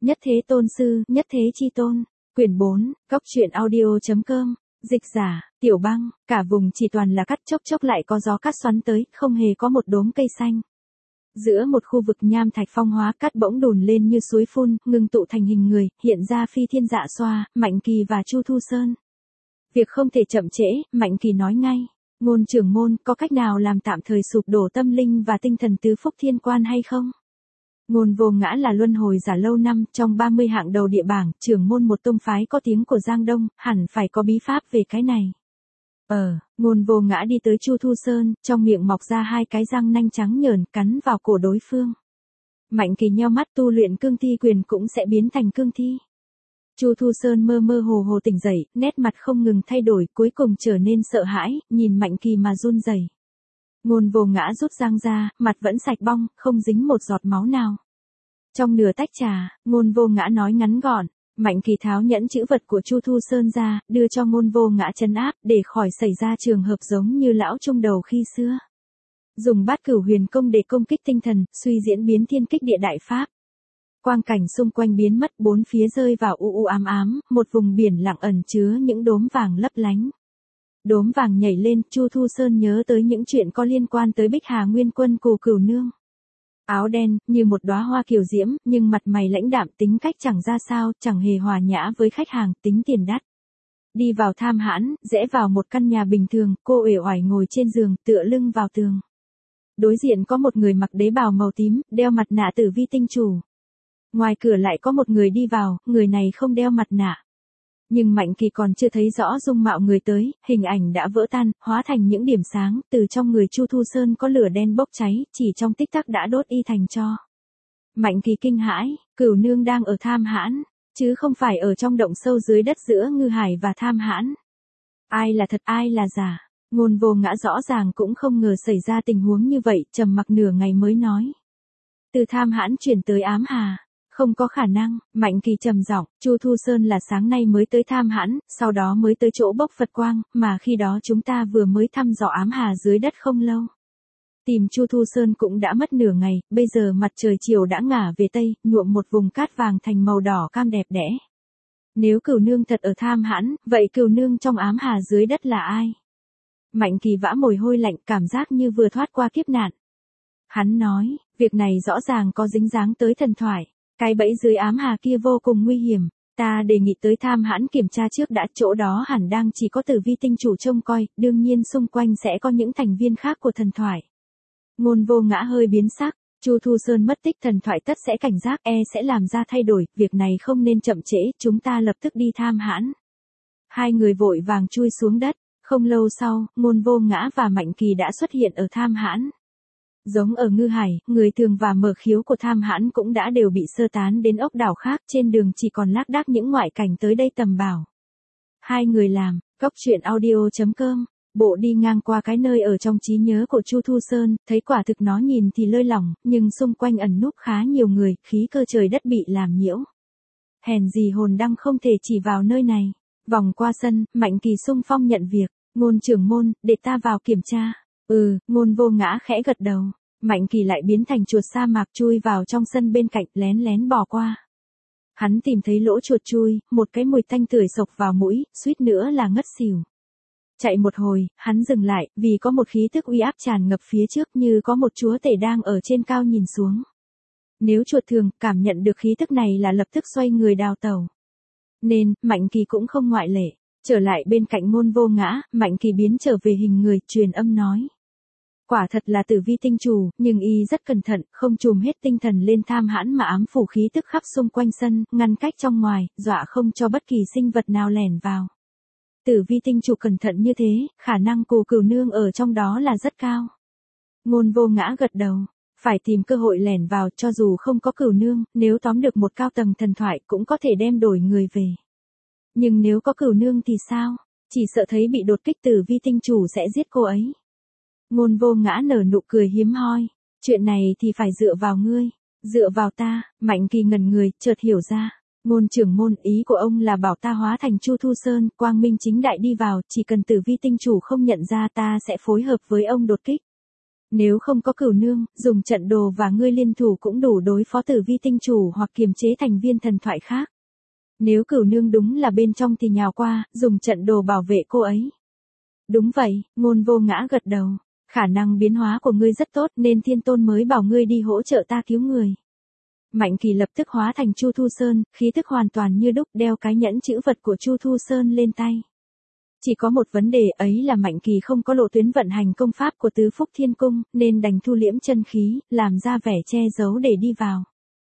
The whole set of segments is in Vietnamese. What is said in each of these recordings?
Nhất thế tôn sư, nhất thế chi tôn. Quyển 4, Cốc truyện audio.com. Dịch giả, Tiểu Băng, cả vùng chỉ toàn là cắt chốc chốc lại có gió cát xoắn tới, không hề có một đốm cây xanh. Giữa một khu vực nham thạch phong hóa, cát bỗng đùn lên như suối phun, ngưng tụ thành hình người, hiện ra Phi Thiên Dạ Xoa, Mạnh Kỳ và Chu Thu Sơn. Việc không thể chậm trễ, Mạnh Kỳ nói ngay. Ngôn trưởng môn, có cách nào làm tạm thời sụp đổ tâm linh và tinh thần tứ phúc thiên quan hay không? Ngôn Vô Ngã là luân hồi giả lâu năm, trong 30 hạng đầu địa bảng, trưởng môn một tông phái có tiếng của Giang Đông, hẳn phải có bí pháp về cái này. Ngôn Vô Ngã đi tới Chu Thu Sơn, trong miệng mọc ra hai cái răng nanh trắng nhờn, cắn vào cổ đối phương. Mạnh Kỳ nheo mắt, tu luyện cương thi quyền cũng sẽ biến thành cương thi. Chu Thu Sơn mơ mơ hồ hồ tỉnh dậy, nét mặt không ngừng thay đổi, cuối cùng trở nên sợ hãi, nhìn Mạnh Kỳ mà run rẩy. Ngôn Vô Ngã rút răng ra, mặt vẫn sạch bong, không dính một giọt máu nào. Trong nửa tách trà, Ngôn Vô Ngã nói ngắn gọn. Mạnh Kỳ tháo nhẫn chữ vật của Chu Thu Sơn ra, đưa cho Ngôn Vô Ngã trấn áp, để khỏi xảy ra trường hợp giống như lão trung đầu khi xưa. Dùng Bát Cửu Huyền Công để công kích tinh thần, suy diễn biến thiên kích địa đại pháp. Quang cảnh xung quanh biến mất, bốn phía rơi vào u u ám ám, một vùng biển lặng ẩn chứa những đốm vàng lấp lánh. Đốm vàng nhảy lên, Chu Thu Sơn nhớ tới những chuyện có liên quan tới Bích Hà Nguyên Quân Cù Cửu Nương. Áo đen, như một đóa hoa kiều diễm, nhưng mặt mày lãnh đạm, tính cách chẳng ra sao, chẳng hề hòa nhã với khách hàng, tính tiền đắt. Đi vào Tham Hãn, rẽ vào một căn nhà bình thường, cô uể oải ngồi trên giường, tựa lưng vào tường. Đối diện có một người mặc đế bào màu tím, đeo mặt nạ Tử Vi tinh chủ. Ngoài cửa lại có một người đi vào, người này không đeo mặt nạ. Nhưng Mạnh Kỳ còn chưa thấy rõ dung mạo người tới, hình ảnh đã vỡ tan, hóa thành những điểm sáng, từ trong người Chu Thu Sơn có lửa đen bốc cháy, chỉ trong tích tắc đã đốt y thành tro. Mạnh Kỳ kinh hãi, Cửu Nương đang ở Tham Hãn, chứ không phải ở trong động sâu dưới đất giữa Ngư Hải và Tham Hãn. Ai là thật, ai là giả? Ngôn Vô Ngã rõ ràng cũng không ngờ xảy ra tình huống như vậy, trầm mặc nửa ngày mới nói. Từ Tham Hãn chuyển tới Ám Hà. Không có khả năng, Mạnh Kỳ trầm giọng, Chu Thu Sơn là sáng nay mới tới Tham Hãn, sau đó mới tới chỗ bốc Phật quang, mà khi đó chúng ta vừa mới thăm dò Ám Hà dưới đất không lâu. Tìm Chu Thu Sơn cũng đã mất nửa ngày, bây giờ mặt trời chiều đã ngả về tây, nhuộm một vùng cát vàng thành màu đỏ cam đẹp đẽ. Nếu Cửu Nương thật ở Tham Hãn, vậy Cửu Nương trong Ám Hà dưới đất là ai? Mạnh Kỳ vã mồ hôi lạnh, cảm giác như vừa thoát qua kiếp nạn. Hắn nói, việc này rõ ràng có dính dáng tới thần thoại. Cái bẫy dưới Ám Hà kia vô cùng nguy hiểm, ta đề nghị tới Tham Hãn kiểm tra trước đã, chỗ đó hẳn đang chỉ có Tử Vi tinh chủ trông coi, đương nhiên xung quanh sẽ có những thành viên khác của thần thoại. Ngôn Vô Ngã hơi biến sắc, Chu Thu Sơn mất tích, thần thoại tất sẽ cảnh giác, sẽ làm ra thay đổi, việc này không nên chậm trễ, chúng ta lập tức đi Tham Hãn. Hai người vội vàng chui xuống đất, không lâu sau, Ngôn Vô Ngã và Mạnh Kỳ đã xuất hiện ở Tham Hãn. Giống ở Ngư Hải, người thường và mở khiếu của Tham Hãn cũng đã đều bị sơ tán đến ốc đảo khác, trên đường chỉ còn lác đác những ngoại cảnh tới đây tầm bảo. Hai người làm, Cốc truyện audio.com, bộ đi ngang qua cái nơi ở trong trí nhớ của Chu Thu Sơn, thấy quả thực nó nhìn thì lơi lỏng, nhưng xung quanh ẩn núp khá nhiều người, khí cơ trời đất bị làm nhiễu. Hèn gì hồn đăng không thể chỉ vào nơi này. Vòng qua sân, Mạnh Kỳ xung phong nhận việc, Ngôn trưởng môn, để ta vào kiểm tra. Ngôn Vô Ngã khẽ gật đầu. Mạnh Kỳ lại biến thành chuột sa mạc chui vào trong sân bên cạnh, lén lén bò qua. Hắn tìm thấy lỗ chuột chui, một cái mùi tanh tưởi xộc vào mũi, suýt nữa là ngất xỉu. Chạy một hồi, hắn dừng lại, vì có một khí tức uy áp tràn ngập phía trước, như có một chúa tể đang ở trên cao nhìn xuống. Nếu chuột thường cảm nhận được khí tức này là lập tức xoay người đào tẩu. Nên, Mạnh Kỳ cũng không ngoại lệ. Trở lại bên cạnh Ngôn Vô Ngã, Mạnh Kỳ biến trở về hình người, truyền âm nói. Quả thật là Tử Vi tinh chủ, nhưng y rất cẩn thận, không trùm hết tinh thần lên Tham Hãn mà ám phủ khí tức khắp xung quanh sân, ngăn cách trong ngoài, dọa không cho bất kỳ sinh vật nào lẻn vào. Tử Vi tinh chủ cẩn thận như thế, khả năng Cù Cửu Nương ở trong đó là rất cao. Ngôn Vô Ngã gật đầu, phải tìm cơ hội lẻn vào, cho dù không có Cửu Nương, nếu tóm được một cao tầng thần thoại cũng có thể đem đổi người về. Nhưng nếu có Cửu Nương thì sao? Chỉ sợ thấy bị đột kích, Tử Vi tinh chủ sẽ giết cô ấy. Ngôn Vô Ngã nở nụ cười hiếm hoi. Chuyện này thì phải dựa vào ngươi. Dựa vào ta, Mạnh Kỳ ngẩn người, chợt hiểu ra. Ngôn trưởng môn, ý của ông là bảo ta hóa thành Chu Thu Sơn, quang minh chính đại đi vào, chỉ cần Tử Vi tinh chủ không nhận ra ta sẽ phối hợp với ông đột kích. Nếu không có Cửu Nương, dùng trận đồ và ngươi liên thủ cũng đủ đối phó Tử Vi tinh chủ hoặc kiềm chế thành viên thần thoại khác. Nếu Cửu Nương đúng là bên trong thì nhào qua, dùng trận đồ bảo vệ cô ấy. Đúng vậy, Ngôn Vô Ngã gật đầu. Khả năng biến hóa của ngươi rất tốt nên Thiên Tôn mới bảo ngươi đi hỗ trợ ta cứu người. Mạnh Kỳ lập tức hóa thành Chu Thu Sơn, khí tức hoàn toàn như đúc, đeo cái nhẫn chữ vật của Chu Thu Sơn lên tay. Chỉ có một vấn đề ấy là Mạnh Kỳ không có lộ tuyến vận hành công pháp của Tứ Phúc Thiên Cung, nên đành thu liễm chân khí, làm ra vẻ che giấu để đi vào.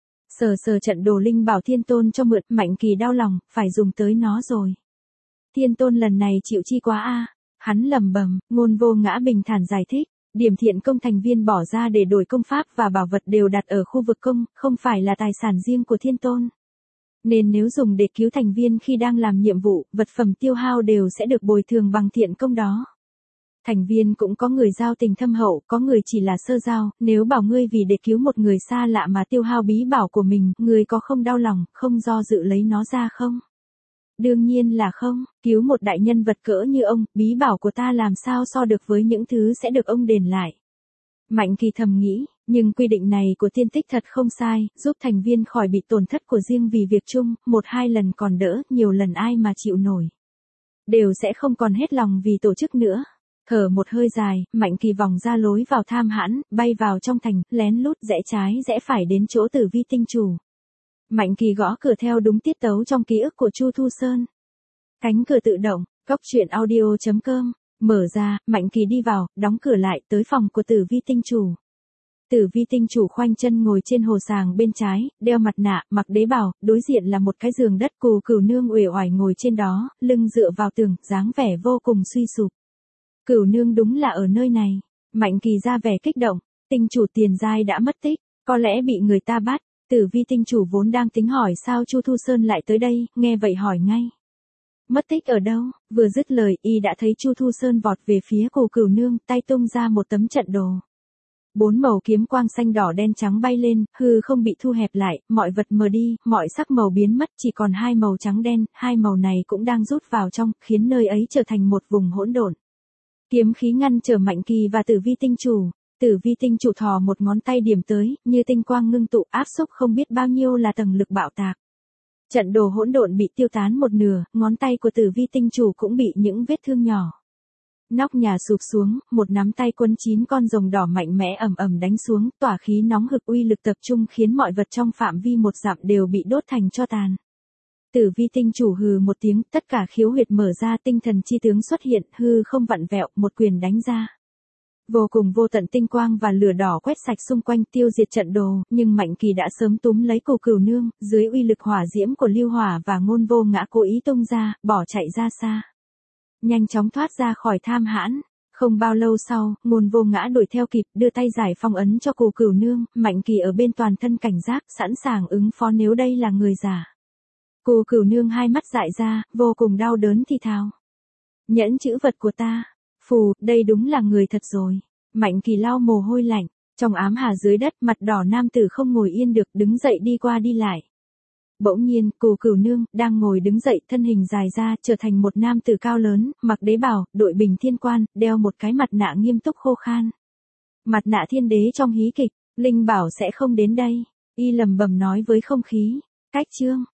Sờ sờ trận đồ linh bảo Thiên Tôn cho mượn, Mạnh Kỳ đau lòng, phải dùng tới nó rồi. Thiên Tôn lần này chịu chi quá a. Hắn lẩm bẩm. Ngôn Vô Ngã bình thản giải thích, điểm thiện công thành viên bỏ ra để đổi công pháp và bảo vật đều đặt ở khu vực công, không phải là tài sản riêng của Thiên Tôn. Nên nếu dùng để cứu thành viên khi đang làm nhiệm vụ, vật phẩm tiêu hao đều sẽ được bồi thường bằng thiện công đó. Thành viên cũng có người giao tình thâm hậu, có người chỉ là sơ giao, nếu bảo ngươi vì để cứu một người xa lạ mà tiêu hao bí bảo của mình, ngươi có không đau lòng, không do dự lấy nó ra không? Đương nhiên là không, cứu một đại nhân vật cỡ như ông, bí bảo của ta làm sao so được với những thứ sẽ được ông đền lại. Mạnh Kỳ thầm nghĩ, nhưng quy định này của tiên tích thật không sai, giúp thành viên khỏi bị tổn thất của riêng vì việc chung, 1-2 lần còn đỡ, nhiều lần ai mà chịu nổi. Đều sẽ không còn hết lòng vì tổ chức nữa. Thở một hơi dài, Mạnh Kỳ vòng ra lối vào Tham Hãn, bay vào trong thành, lén lút rẽ trái rẽ phải đến chỗ Tử Vi tinh chủ. Mạnh Kỳ gõ cửa theo đúng tiết tấu trong ký ức của Chu Thu Sơn. Cánh cửa tự động, cốc truyện audio.com, mở ra, Mạnh Kỳ đi vào, đóng cửa lại, tới phòng của Tử Vi tinh chủ. Tử Vi tinh chủ khoanh chân ngồi trên hồ sàng bên trái, đeo mặt nạ, mặc đế bào, đối diện là một cái giường đất, Cửu Nương uể oải ngồi trên đó, lưng dựa vào tường, dáng vẻ vô cùng suy sụp. Cửu Nương đúng là ở nơi này. Mạnh Kỳ ra vẻ kích động, tinh chủ Tiền Giai đã mất tích, có lẽ bị người ta bắt. Tử Vi tinh chủ vốn đang tính hỏi sao Chu Thu Sơn lại tới đây, nghe vậy hỏi ngay. Mất tích ở đâu? Vừa dứt lời, y đã thấy Chu Thu Sơn vọt về phía Cửu Nương, tay tung ra một tấm trận đồ. 4 màu kiếm quang xanh đỏ đen trắng bay lên, hư không bị thu hẹp lại, mọi vật mờ đi, mọi sắc màu biến mất, chỉ còn 2 màu trắng đen, 2 màu này cũng đang rút vào trong, khiến nơi ấy trở thành một vùng hỗn độn. Kiếm khí ngăn trở Mạnh Kỳ và Tử Vi tinh chủ. Tử Vi tinh chủ thò một ngón tay điểm tới, như tinh quang ngưng tụ, áp xúc không biết bao nhiêu là tầng lực bạo tạc. Trận đồ hỗn độn bị tiêu tán một nửa, ngón tay của Tử Vi tinh chủ cũng bị những vết thương nhỏ. Nóc nhà sụp xuống, một nắm tay quấn 9 con rồng đỏ mạnh mẽ ầm ầm đánh xuống, tỏa khí nóng hực uy lực tập trung khiến mọi vật trong phạm vi 1 dặm đều bị đốt thành tro tàn. Tử Vi tinh chủ hừ một tiếng, tất cả khiếu huyệt mở ra, tinh thần chi tướng xuất hiện, hư không vặn vẹo, một quyền đánh ra. Vô cùng vô tận tinh quang và lửa đỏ quét sạch xung quanh, tiêu diệt trận đồ, nhưng Mạnh Kỳ đã sớm túm lấy Cửu Nương, dưới uy lực hỏa diễm của Lưu Hỏa và Ngôn Vô Ngã cố ý tung ra, bỏ chạy ra xa. Nhanh chóng thoát ra khỏi Tham Hãn. Không bao lâu sau, Ngôn Vô Ngã đuổi theo kịp, đưa tay giải phong ấn cho Cửu Nương, Mạnh Kỳ ở bên toàn thân cảnh giác, sẵn sàng ứng phó nếu đây là người giả. Cửu Nương hai mắt dại ra, vô cùng đau đớn thì thào. Nhẫn chữ vật của ta. Phù, đây đúng là người thật rồi. Mạnh Kỳ lau mồ hôi lạnh, trong ám hà dưới đất, mặt đỏ nam tử không ngồi yên được, đứng dậy đi qua đi lại. Bỗng nhiên, Cửu Nương đang ngồi đứng dậy, thân hình dài ra, trở thành một nam tử cao lớn, mặc đế bào, đội bình thiên quan, đeo một cái mặt nạ nghiêm túc khô khan. Mặt nạ thiên đế trong hí kịch, Linh bảo sẽ không đến đây. Y lẩm bẩm nói với không khí. Cách chương